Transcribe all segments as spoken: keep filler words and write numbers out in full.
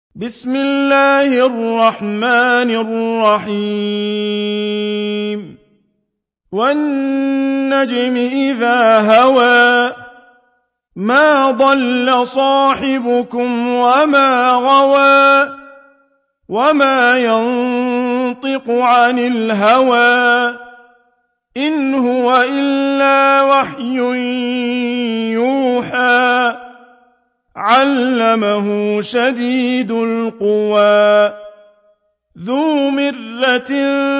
بسم الله الرحمن الرحيم والنجم إذا هوى ما ضل صاحبكم وما غوى وما ينطق عن الهوى إن هو إلا وحي يوحى علمه شديد القوى ذو مرة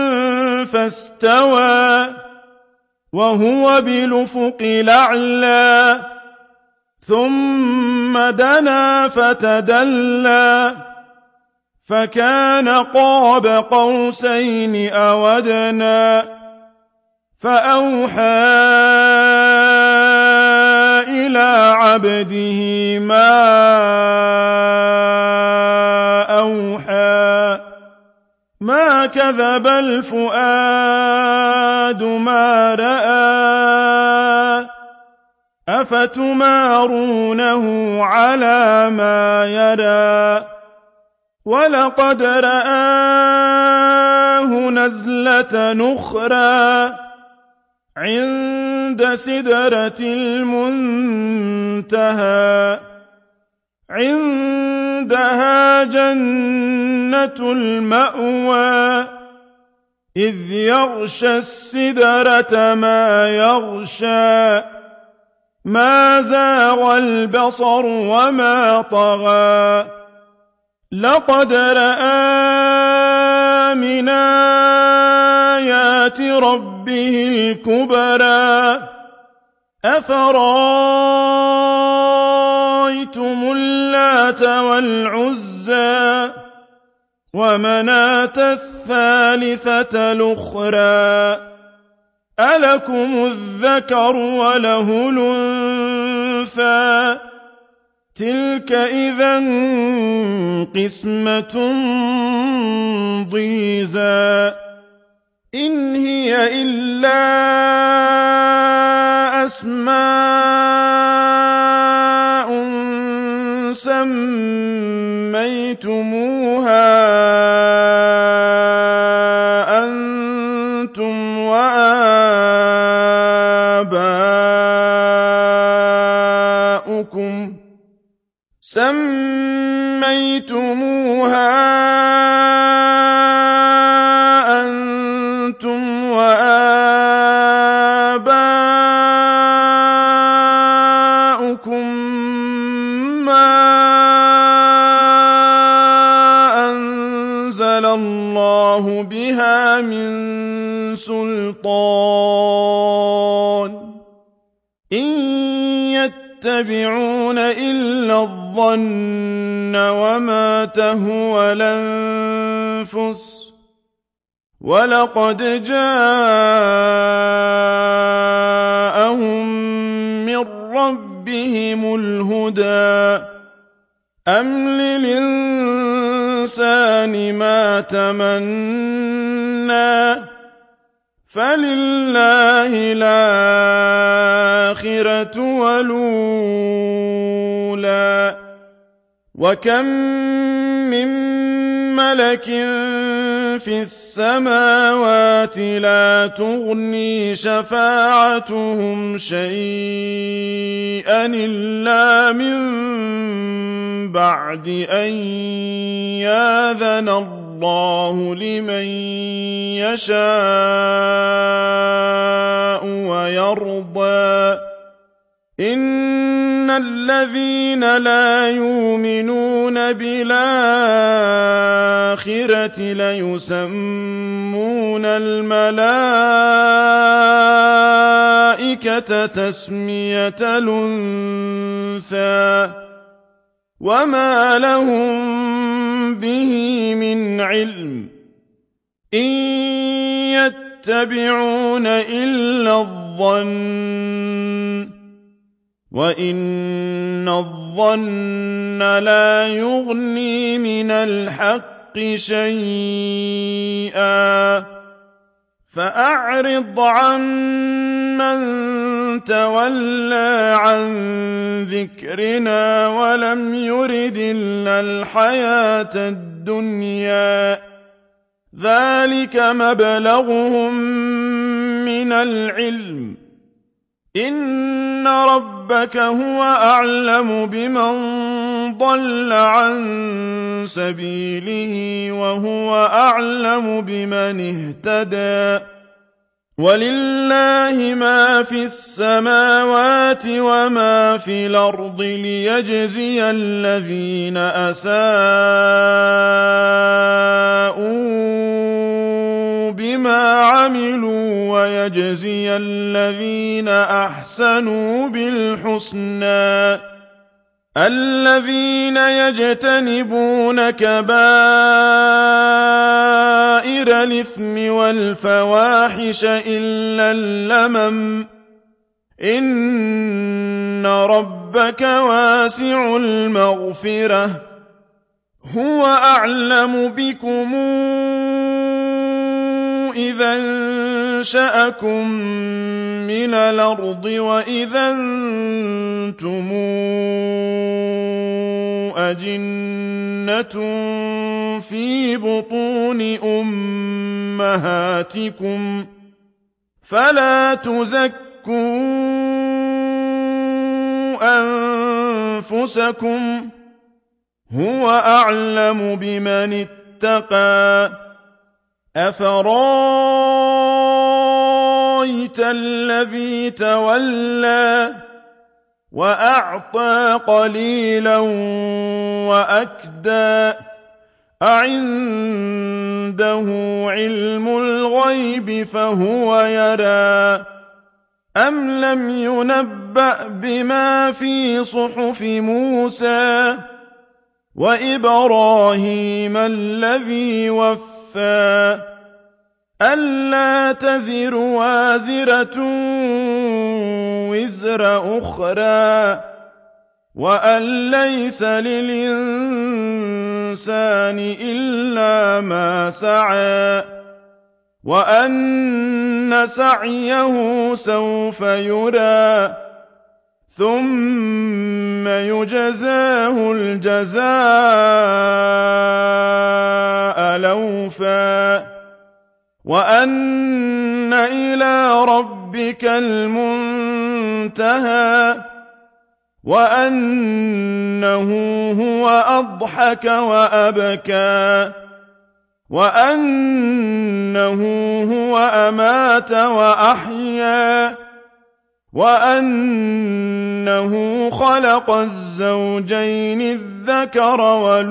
فاستوى وهو بالأفق الأعلى ثم دنا فتدلى فكان قاب قوسين أو أدنى فأوحى إلى عبده ما أوحى ما كذب الفؤاد ما رأى أفتمارونه على ما يرى ولقد رآه نزلة نخرى عند سدرة المنتهى عندها جنة المأوى إذ يغشى السدرة ما يغشى ما زاغ البصر وما طغى لقد رأى من آيات ربه الكبرى أفرأيتم اللات والعزى ومناة الثالثة الأخرى ألكم الذكر وله الأنثى تلك إذا قسمة ضيزى إن هي إلا أسماء سميتموها أنتم وآباؤكم سميتموها أنتم وآباؤكم ما أنزل الله بها من سلطان إن يتبعون إلا الظن وما تهوى الأنفس ولقد جاءهم من ربهم الهدى أم للإنسان ما تمنى فلله الآخرة والأولى وكم من ملك في السماوات لا تغني شفاعتهم شيئا إلا من بعد أن يأذن الله لمن يشاء ويرضى إن الذين لا يؤمنون بالآخرة ليسمون الملائكة تسمية الأنثى وما لهم به من علم إن يتبعون إلا الظن وإن الظن لا يغني من الحق شيئا فأعرض عن من تولى عن ذكرنا ولم يرد إلا الحياة الدنيا ذلك مبلغهم من العلم إن ربك هو أعلم بمن ضل عن سبيله وهو أعلم بمن اهتدى ولله ما في السماوات وما في الأرض ليجزي الذين أساءوا بما عملوا ويجزي الذين أحسنوا بالحسنى الذين يجتنبون كبائر الإثم والفواحش إلا اللمم إن ربك واسع المغفرة هو أعلم بكم إذا أنشأكم من الأرض وإذا أنتم أجنة في بطون أمهاتكم فلا تزكوا أنفسكم هو أعلم بمن اتقى أفرايت الذي تولى وأعطى قليلا وأكدى أعنده علم الغيب فهو يرى أم لم ينبأ بما في صحف موسى وإبراهيم الذي وفى ألا تزر وازرة وزر أخرى وأن ليس للإنسان إلا ما سعى وأن سعيه سوف يرى ثم يجزاه الجزاء الأوفى وأن إلى ربك المنتهى وأنه هو أضحك وأبكى وأنه هو أمات وأحيا وأنه خلق الزوجين الذكر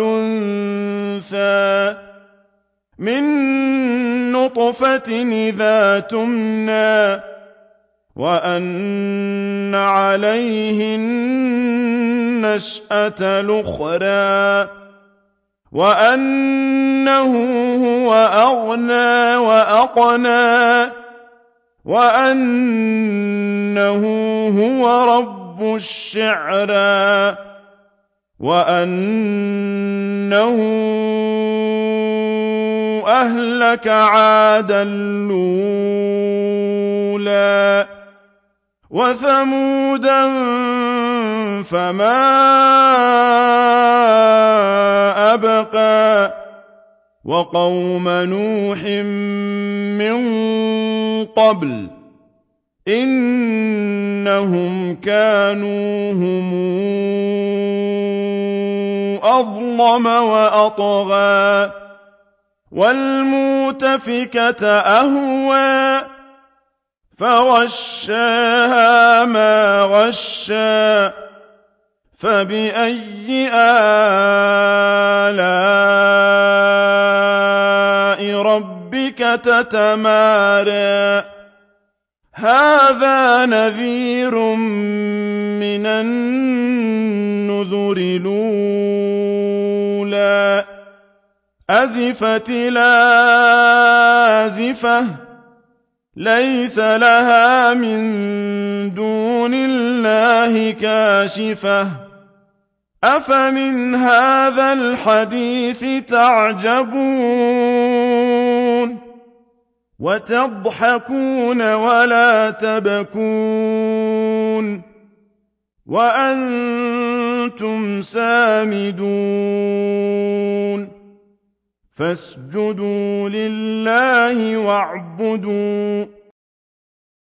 والأنثى من نطفة إذا تمنى وأن عليه النشأة الأخرى وأنه هو أغنى وأقنى وأنه هو رب الشعرى وأنه أهلك عادا الأولى وثمودا فما أبقى وقوم نوح من قبل إنهم كانوا هم أظلم وأطغى والمؤتفكة أهوى فغشاها ما غشى فبأي آلاء ربك تتمارى هذا نذير من النذر الأولى أزفت الآزفة ليس لها من دون الله كاشفة أفمن هذا الحديث تعجبون وتضحكون ولا تبكون وأنتم سامدون فاسجدوا لله واعبدوا